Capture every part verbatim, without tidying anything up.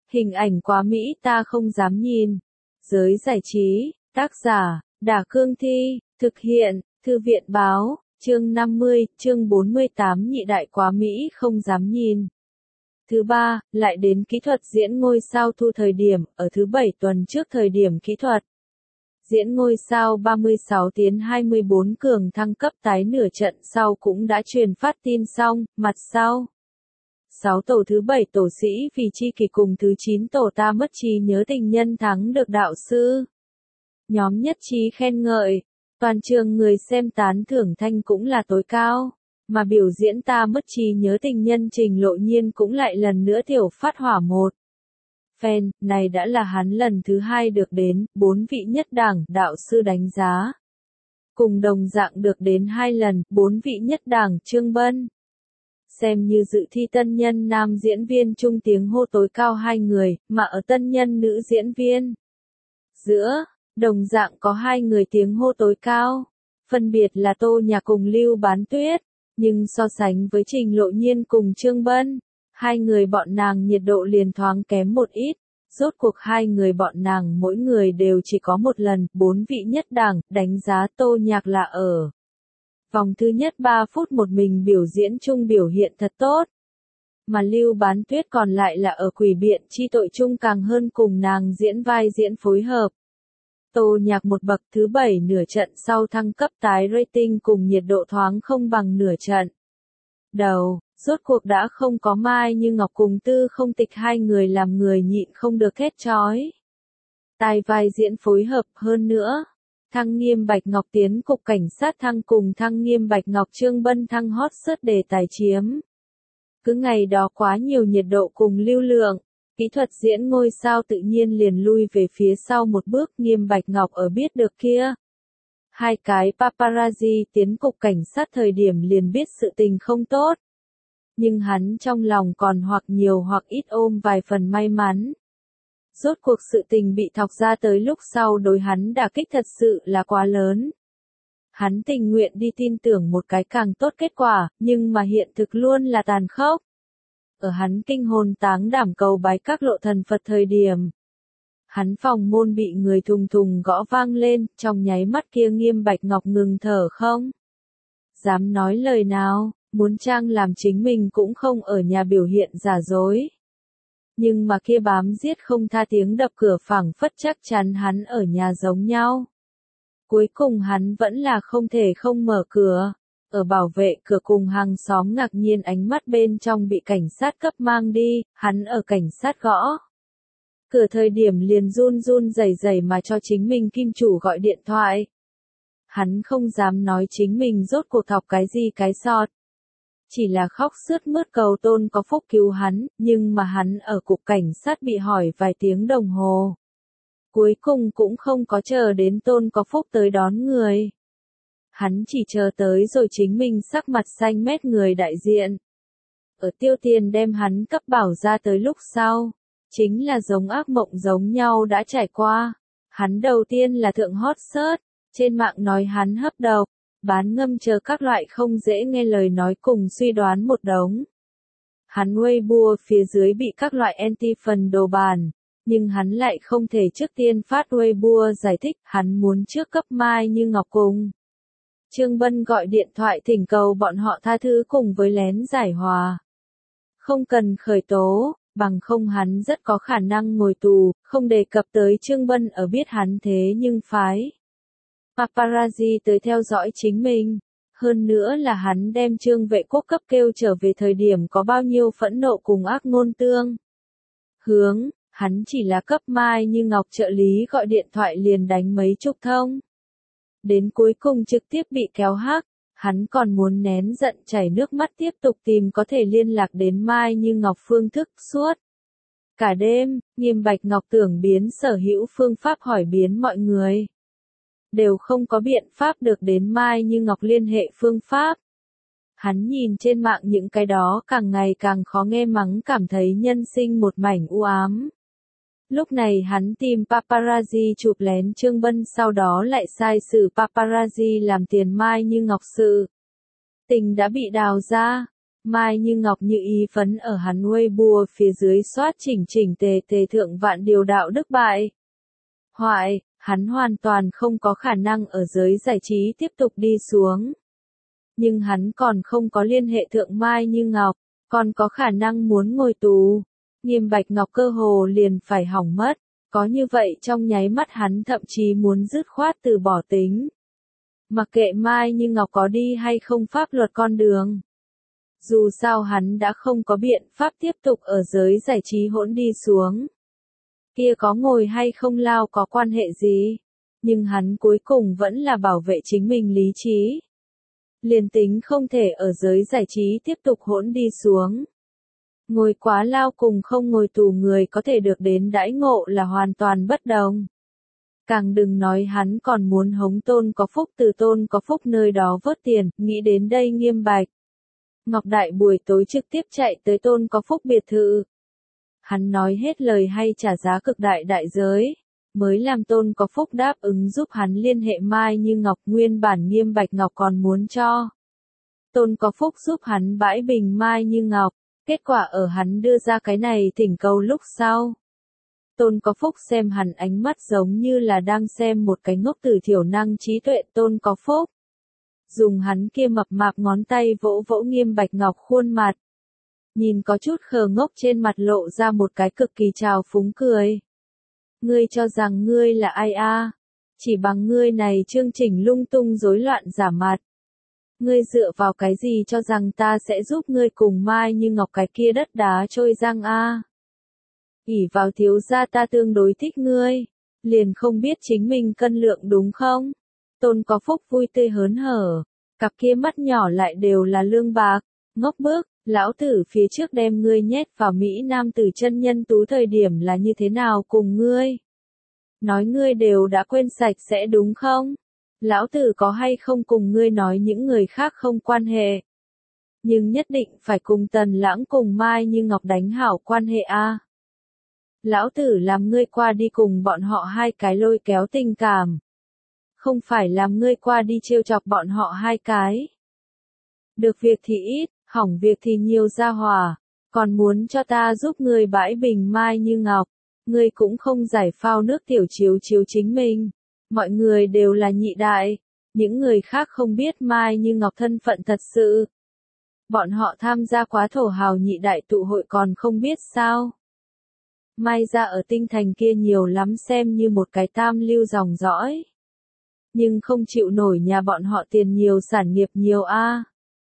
Hình ảnh quá mỹ ta không dám nhìn. Giới giải trí, tác giả, Đả Cương Thi, thực hiện, Thư viện Báo, chương năm mươi, chương bốn mươi tám nhị đại quá mỹ không dám nhìn. Thứ ba, lại đến kỹ thuật diễn ngôi sao thu thời điểm, ở thứ bảy tuần trước thời điểm kỹ thuật. Diễn ngôi sao ba mươi sáu tiến hai mươi bốn cường thăng cấp tái nửa trận sau cũng đã truyền phát tin xong, mặt sau. sáu tổ thứ bảy tổ sĩ vì chi kỷ cùng thứ chín tổ ta mất trí nhớ tình nhân thắng được đạo sư. Nhóm nhất trí khen ngợi, toàn trường người xem tán thưởng thanh cũng là tối cao, mà biểu diễn ta mất trí nhớ tình nhân Trình Lộ Nhiên cũng lại lần nữa tiểu phát hỏa một. Fan, này đã là hắn lần thứ hai được đến, bốn vị nhất đẳng, đạo sư đánh giá. Cùng đồng dạng được đến hai lần, bốn vị nhất đẳng, Trương Bân. Xem như dự thi tân nhân nam diễn viên chung tiếng hô tối cao hai người, mà ở tân nhân nữ diễn viên. Giữa, đồng dạng có hai người tiếng hô tối cao, phân biệt là Tô Nhạc cùng Lưu Bán Tuyết, nhưng so sánh với Trình Lộ Nhiên cùng Trương Bân, hai người bọn nàng nhiệt độ liền thoáng kém một ít, rốt cuộc hai người bọn nàng mỗi người đều chỉ có một lần, bốn vị nhất đẳng, đánh giá Tô Nhạc là ở. Vòng thứ nhất ba phút một mình biểu diễn chung biểu hiện thật tốt. Mà Lưu Bán Tuyết còn lại là ở quỷ biện chi tội chung càng hơn cùng nàng diễn vai diễn phối hợp. Tô Nhạc một bậc thứ bảy nửa trận sau thăng cấp tái rating cùng nhiệt độ thoáng không bằng nửa trận. Đầu, rốt cuộc đã không có Mai Như Ngọc cùng Tư Không Tịch hai người làm người nhịn không được thét chói. Tai vai diễn phối hợp hơn nữa. Thăng Nghiêm Bạch Ngọc tiến cục cảnh sát thăng cùng Thăng Nghiêm Bạch Ngọc Trương Bân thăng hot search đề tài chiếm. Cứ ngày đó quá nhiều nhiệt độ cùng lưu lượng, kỹ thuật diễn ngôi sao tự nhiên liền lui về phía sau một bước. Nghiêm Bạch Ngọc ở biết được kia. Hai cái paparazzi tiến cục cảnh sát thời điểm liền biết sự tình không tốt. Nhưng hắn trong lòng còn hoặc nhiều hoặc ít ôm vài phần may mắn. Rốt cuộc sự tình bị thọc ra tới lúc sau đối hắn đả kích thật sự là quá lớn. Hắn tình nguyện đi tin tưởng một cái càng tốt kết quả, nhưng mà hiện thực luôn là tàn khốc. Ở hắn kinh hồn táng đảm cầu bái các lộ thần Phật thời điểm. Hắn phòng môn bị người thùng thùng gõ vang lên, trong nháy mắt kia Nghiêm Bạch Ngọc ngừng thở không. Dám nói lời nào, muốn trang làm chính mình cũng không ở nhà biểu hiện giả dối. Nhưng mà kia bám giết không tha tiếng đập cửa phảng phất chắc chắn hắn ở nhà giống nhau. Cuối cùng hắn vẫn là không thể không mở cửa. Ở bảo vệ cửa cùng hàng xóm ngạc nhiên ánh mắt bên trong bị cảnh sát cấp mang đi, hắn ở cảnh sát gõ. Cửa thời điểm liền run run rẩy rẩy mà cho chính mình kim chủ gọi điện thoại. Hắn không dám nói chính mình rốt cuộc thọc cái gì cái sọt. Chỉ là khóc sướt mướt cầu Tôn có phúc cứu hắn, nhưng mà hắn ở cục cảnh sát bị hỏi vài tiếng đồng hồ. Cuối cùng cũng không có chờ đến Tôn có phúc tới đón người. Hắn chỉ chờ tới rồi chính mình sắc mặt xanh mét người đại diện. Ở Tiêu Tiền đem hắn cấp bảo ra tới lúc sau. Chính là giống ác mộng giống nhau đã trải qua. Hắn đầu tiên là thượng hot search, trên mạng nói hắn hấp độc, bán ngâm chờ các loại không dễ nghe lời nói cùng suy đoán một đống. Hắn Weibo phía dưới bị các loại anti-phần đồ bàn, nhưng hắn lại không thể trước tiên phát Weibo giải thích hắn muốn trước cấp Mai Như Ngọc cùng. Trương Bân gọi điện thoại thỉnh cầu bọn họ tha thứ cùng với lén giải hòa. Không cần khởi tố. Bằng không hắn rất có khả năng ngồi tù, không đề cập tới Trương Bân ở biết hắn thế nhưng phái. Paparazzi tới theo dõi chính mình. Hơn nữa là hắn đem Trương Vệ Quốc cấp kêu trở về thời điểm có bao nhiêu phẫn nộ cùng ác ngôn tương. Hướng, hắn chỉ là cấp Mai Như Ngọc trợ lý gọi điện thoại liền đánh mấy chục thông. Đến cuối cùng trực tiếp bị kéo hắc. Hắn còn muốn nén giận chảy nước mắt tiếp tục tìm có thể liên lạc đến Mai Như Ngọc phương thức suốt. Cả đêm, Nghiêm Bạch Ngọc tưởng biến sở hữu phương pháp hỏi biến mọi người. Đều không có biện pháp được đến Mai Như Ngọc liên hệ phương pháp. Hắn nhìn trên mạng những cái đó càng ngày càng khó nghe mắng cảm thấy nhân sinh một mảnh u ám. Lúc này hắn tìm paparazzi chụp lén Trương Bân sau đó lại sai sử paparazzi làm tiền Mai Như Ngọc sự. Tình đã bị đào ra, Mai Như Ngọc như ý phấn ở hắn Weibo phía dưới soát chỉnh chỉnh tề tề thượng vạn điều đạo đức bại. Hoại, hắn hoàn toàn không có khả năng ở giới giải trí tiếp tục đi xuống. Nhưng hắn còn không có liên hệ thượng Mai Như Ngọc, còn có khả năng muốn ngồi tù. Nghiêm Bạch Ngọc cơ hồ liền phải hỏng mất, có như vậy trong nháy mắt hắn thậm chí muốn dứt khoát từ bỏ tính. Mặc kệ Mai Như Ngọc có đi hay không pháp luật con đường. Dù sao hắn đã không có biện pháp tiếp tục ở giới giải trí hỗn đi xuống. Kia có ngồi hay không lao có quan hệ gì, nhưng hắn cuối cùng vẫn là bảo vệ chính mình lý trí. Liền tính không thể ở giới giải trí tiếp tục hỗn đi xuống. Ngồi quá lao cùng không ngồi tù người có thể được đến đãi ngộ là hoàn toàn bất đồng. Càng đừng nói hắn còn muốn hống Tôn Có Phúc từ Tôn Có Phúc nơi đó vớt tiền, nghĩ đến đây Nghiêm Bạch Ngọc Đại buổi tối trực tiếp chạy tới Tôn Có Phúc biệt thự. Hắn nói hết lời hay trả giá cực đại đại giới, mới làm Tôn Có Phúc đáp ứng giúp hắn liên hệ Mai Như Ngọc, nguyên bản Nghiêm Bạch Ngọc còn muốn cho Tôn Có Phúc giúp hắn bãi bình Mai Như Ngọc, kết quả ở hắn đưa ra cái này thỉnh cầu lúc sau. Tôn Có Phúc xem hắn ánh mắt giống như là đang xem một cái ngốc tử thiểu năng trí tuệ. Tôn Có Phúc dùng hắn kia mập mạp ngón tay vỗ vỗ Nghiêm Bạch Ngọc khuôn mặt. Nhìn có chút khờ ngốc trên mặt lộ ra một cái cực kỳ trào phúng cười. Ngươi cho rằng ngươi là ai a? Chỉ bằng ngươi này chương trình lung tung rối loạn giả mặt. Ngươi dựa vào cái gì cho rằng ta sẽ giúp ngươi cùng Mai Như Ngọc cái kia đất đá trôi giang a? ỷ vào thiếu gia ta tương đối thích ngươi, liền không biết chính mình cân lượng đúng không? Tôn Có Phúc vui tươi hớn hở, cặp kia mắt nhỏ lại đều là lương bạc, ngốc bức, lão tử phía trước đem ngươi nhét vào Mỹ Nam tử chân nhân tú thời điểm là như thế nào cùng ngươi? Nói ngươi đều đã quên sạch sẽ đúng không? Lão tử có hay không cùng ngươi nói những người khác không quan hệ? Nhưng nhất định phải cùng Tần Lãng cùng Mai Như Ngọc đánh hảo quan hệ a. Lão tử làm ngươi qua đi cùng bọn họ hai cái lôi kéo tình cảm. Không phải làm ngươi qua đi trêu chọc bọn họ hai cái. Được việc thì ít, hỏng việc thì nhiều ra hòa. Còn muốn cho ta giúp ngươi bãi bình Mai Như Ngọc. Ngươi cũng không giải phao nước tiểu chiếu chiếu chính mình. Mọi người đều là nhị đại. Những người khác không biết Mai Như Ngọc thân phận thật sự. Bọn họ tham gia quá thổ hào nhị đại tụ hội còn không biết sao. Mai ra ở Tinh Thành kia nhiều lắm xem như một cái tam lưu dòng dõi. Nhưng không chịu nổi nhà bọn họ tiền nhiều sản nghiệp nhiều a.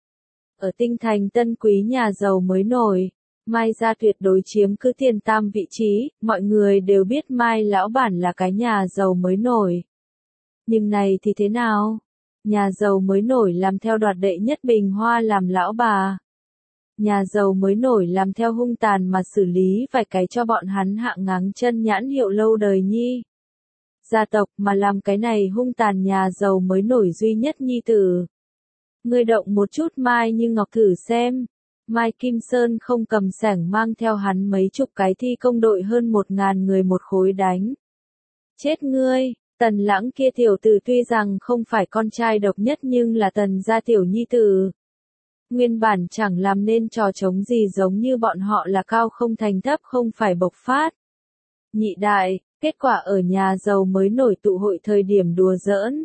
Ở Tinh Thành tân quý nhà giàu mới nổi, Mai ra tuyệt đối chiếm cứ tiền tam vị trí, mọi người đều biết Mai lão bản là cái nhà giàu mới nổi. Nhưng này thì thế nào? Nhà giàu mới nổi làm theo đoạt đệ nhất bình hoa làm lão bà. Nhà giàu mới nổi làm theo hung tàn mà xử lý vài cái cho bọn hắn hạng ngáng chân nhãn hiệu lâu đời nhi. Gia tộc mà làm cái này hung tàn nhà giàu mới nổi duy nhất nhi tử. Ngươi động một chút Mai Như Ngọc thử xem. Mai Kim Sơn không cầm sẻng mang theo hắn mấy chục cái thi công đội hơn một ngàn người một khối đánh. Chết ngươi, Tần Lãng kia tiểu tử tuy rằng không phải con trai độc nhất nhưng là Tần gia tiểu nhi tử. Nguyên bản chẳng làm nên trò trống gì giống như bọn họ là cao không thành thấp không phải bộc phát. Nhị đại, kết quả ở nhà giàu mới nổi tụ hội thời điểm đùa giỡn.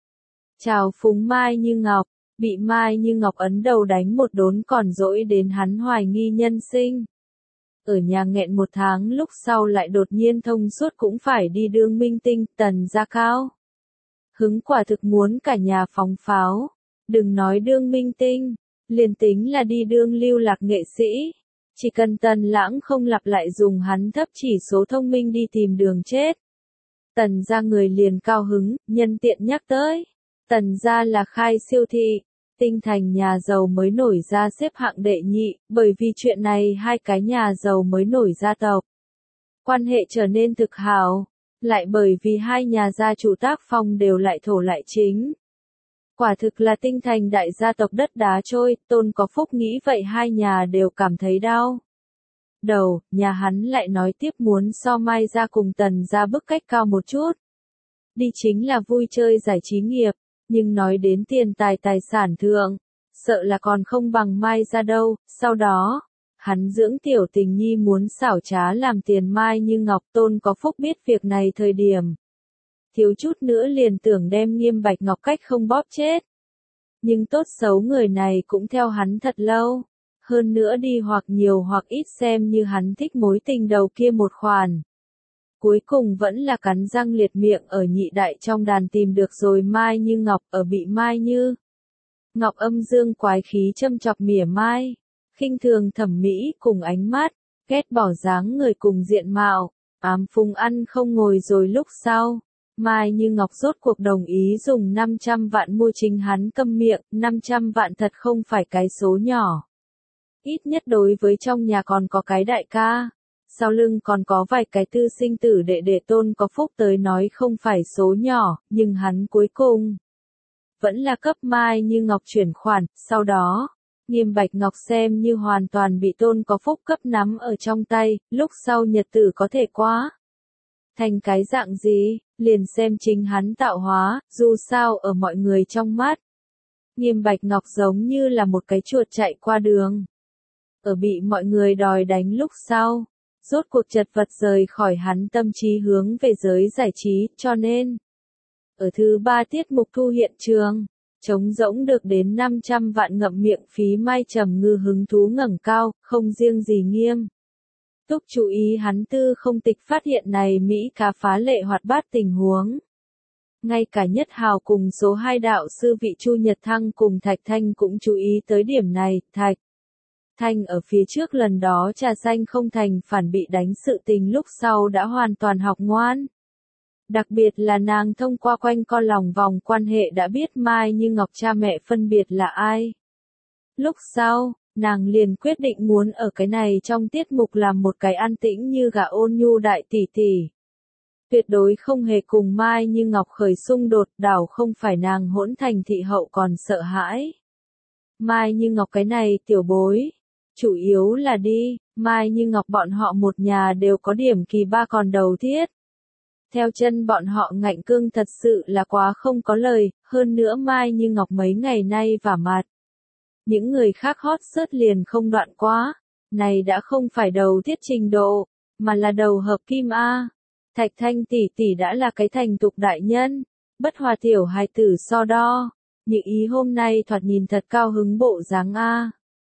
Chào phúng Mai Như Ngọc, bị Mai Như Ngọc ấn đầu đánh một đốn còn dỗi đến hắn hoài nghi nhân sinh. Ở nhà nghẹn một tháng lúc sau lại đột nhiên thông suốt cũng phải đi đương minh tinh, Tần gia cao. Hứng quả thực muốn cả nhà phóng pháo, đừng nói đương minh tinh. Liền tính là đi đương lưu lạc nghệ sĩ, chỉ cần Tần Lãng không lặp lại dùng hắn thấp chỉ số thông minh đi tìm đường chết. Tần gia người liền cao hứng, nhân tiện nhắc tới. Tần gia là khai siêu thị, Tinh Thành nhà giàu mới nổi ra xếp hạng đệ nhị, bởi vì chuyện này hai cái nhà giàu mới nổi gia tộc. Quan hệ trở nên thực hảo, lại bởi vì hai nhà gia chủ tác phong đều lại thổ lại chính. Quả thực là Tinh Thành đại gia tộc đất đá trôi, Tôn Có Phúc nghĩ vậy hai nhà đều cảm thấy đau. Đầu, nhà hắn lại nói tiếp muốn so Mai ra cùng Tần ra bức cách cao một chút. Đi chính là vui chơi giải trí nghiệp, nhưng nói đến tiền tài tài sản thượng, sợ là còn không bằng Mai ra đâu, sau đó, hắn dưỡng tiểu tình nhi muốn xảo trá làm tiền Mai Như Ngọc. Tôn Có Phúc biết việc này thời điểm, thiếu chút nữa liền tưởng đem Nghiêm Bạch Ngọc cách không bóp chết. Nhưng tốt xấu người này cũng theo hắn thật lâu, hơn nữa đi hoặc nhiều hoặc ít xem như hắn thích mối tình đầu kia một khoản. Cuối cùng vẫn là cắn răng liệt miệng ở nhị đại trong đàn tìm được rồi Mai Như Ngọc. Ở bị Mai Như Ngọc âm dương quái khí châm chọc mỉa mai, khinh thường thẩm mỹ cùng ánh mắt, ghét bỏ dáng người cùng diện mạo, ám phùng ăn không ngồi rồi. Lúc sau, Mai Như Ngọc rốt cuộc đồng ý dùng năm trăm vạn mua chính hắn câm miệng. Năm trăm vạn thật không phải cái số nhỏ. Ít nhất đối với trong nhà còn có cái đại ca, sau lưng còn có vài cái tư sinh tử đệ đệ Tôn Có Phúc tới nói không phải số nhỏ, nhưng hắn cuối cùng vẫn là cấp Mai Như Ngọc chuyển khoản. Sau đó, Nghiêm Bạch Ngọc xem như hoàn toàn bị Tôn Có Phúc cấp nắm ở trong tay. Lúc sau nhật tử có thể quá thành cái dạng gì, liền xem chính hắn tạo hóa. Dù sao ở mọi người trong mắt, Nghiêm Bạch Ngọc giống như là một cái chuột chạy qua đường. Ở bị mọi người đòi đánh lúc sau, rốt cuộc chật vật rời khỏi hắn tâm trí hướng về giới giải trí. Cho nên, ở thứ ba tiết mục thu hiện trường, trống rỗng được đến năm trăm vạn ngậm miệng phí Mai Trầm Ngư hứng thú ngẩng cao. Không riêng gì Nghiêm Túc chú ý hắn tư không tịch phát hiện này Mỹ cá phá lệ hoạt bát tình huống. Ngay cả Nhất Hào cùng số hai đạo sư vị Chu Nhật Thăng cùng Thạch Thanh cũng chú ý tới điểm này. Thạch Thanh ở phía trước lần đó trà xanh không thành phản bị đánh sự tình lúc sau đã hoàn toàn học ngoan. Đặc biệt là nàng thông qua quanh co lòng vòng quan hệ đã biết Mai Như Ngọc cha mẹ phân biệt là ai. Lúc sau, nàng liền quyết định muốn ở cái này trong tiết mục làm một cái an tĩnh như gà ôn nhu đại tỷ tỷ. Tuyệt đối không hề cùng Mai Như Ngọc khởi xung đột, đảo không phải nàng hỗn thành thị hậu còn sợ hãi. Mai Như Ngọc cái này tiểu bối, chủ yếu là đi, Mai Như Ngọc bọn họ một nhà đều có điểm kỳ ba còn đầu thiết. Theo chân bọn họ ngạnh cương thật sự là quá không có lời, hơn nữa Mai Như Ngọc mấy ngày nay vả mặt. Những người khác hot search liền không đoạn quá, này đã không phải đầu thiết trình độ, mà là đầu hợp kim A. Thạch Thanh tỷ tỷ đã là cái thành tục đại nhân, bất hòa tiểu hài tử so đo, những ý hôm nay thoạt nhìn thật cao hứng bộ dáng A.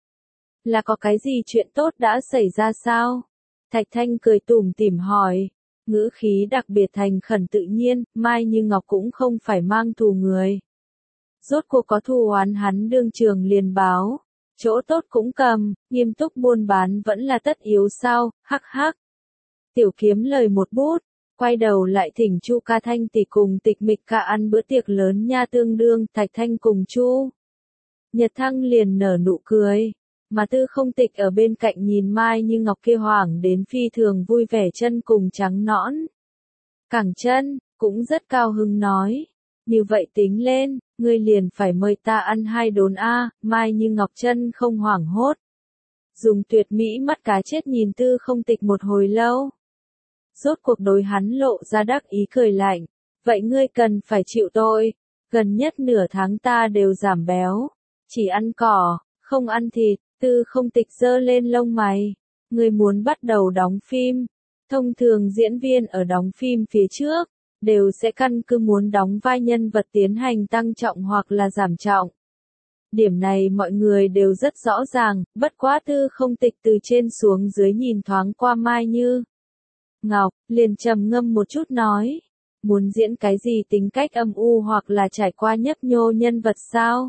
Là có cái gì chuyện tốt đã xảy ra sao? Thạch Thanh cười tủm tỉm hỏi, ngữ khí đặc biệt thành khẩn tự nhiên. Mai Như Ngọc cũng không phải mang thù người. Rốt cuộc có thù oán hắn đương trường liền báo, chỗ tốt cũng cầm, nghiêm túc buôn bán vẫn là tất yếu sao, hắc hắc. Tiểu kiếm lời một bút, quay đầu lại thỉnh Chu Ca Thanh tỷ cùng Tịch Mịch Ca ăn bữa tiệc lớn nha. Tương đương Thạch Thanh cùng Chu Nhật Thăng liền nở nụ cười, mà Tư Không Tịch ở bên cạnh nhìn Mai Như Ngọc kia hoảng đến phi thường vui vẻ chân cùng trắng nõn cẳng chân, cũng rất cao hứng nói, như vậy tính lên, ngươi liền phải mời ta ăn hai đốn a. Mai Như Ngọc chân không hoảng hốt, dùng tuyệt mỹ mắt cá chết nhìn Tư Không Tịch một hồi lâu. Rốt cuộc đối hắn lộ ra đắc ý cười lạnh, vậy ngươi cần phải chịu tôi, gần nhất nửa tháng ta đều giảm béo, chỉ ăn cỏ, không ăn thịt. Tư Không Tịch giơ lên lông mày, ngươi muốn bắt đầu đóng phim. Thông thường diễn viên ở đóng phim phía trước, đều sẽ căn cứ muốn đóng vai nhân vật tiến hành tăng trọng hoặc là giảm trọng. Điểm này mọi người đều rất rõ ràng, bất quá Tư Không Tịch từ trên xuống dưới nhìn thoáng qua Mai Như Ngọc, liền trầm ngâm một chút nói, muốn diễn cái gì tính cách âm u hoặc là trải qua nhấp nhô nhân vật sao?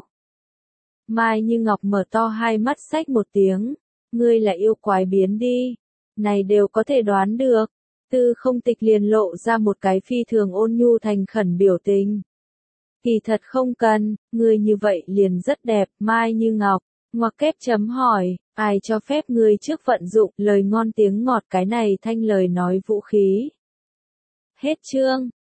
Mai Như Ngọc mở to hai mắt xách một tiếng, ngươi là yêu quái biến đi, này đều có thể đoán được. Tư Không Tịch liền lộ ra một cái phi thường ôn nhu thành khẩn biểu tình. Kỳ thật không cần, ngươi như vậy liền rất đẹp. Mai Như Ngọc, ngoặc kép chấm hỏi, ai cho phép ngươi trước vận dụng lời ngon tiếng ngọt cái này thanh lời nói vũ khí. Hết chương.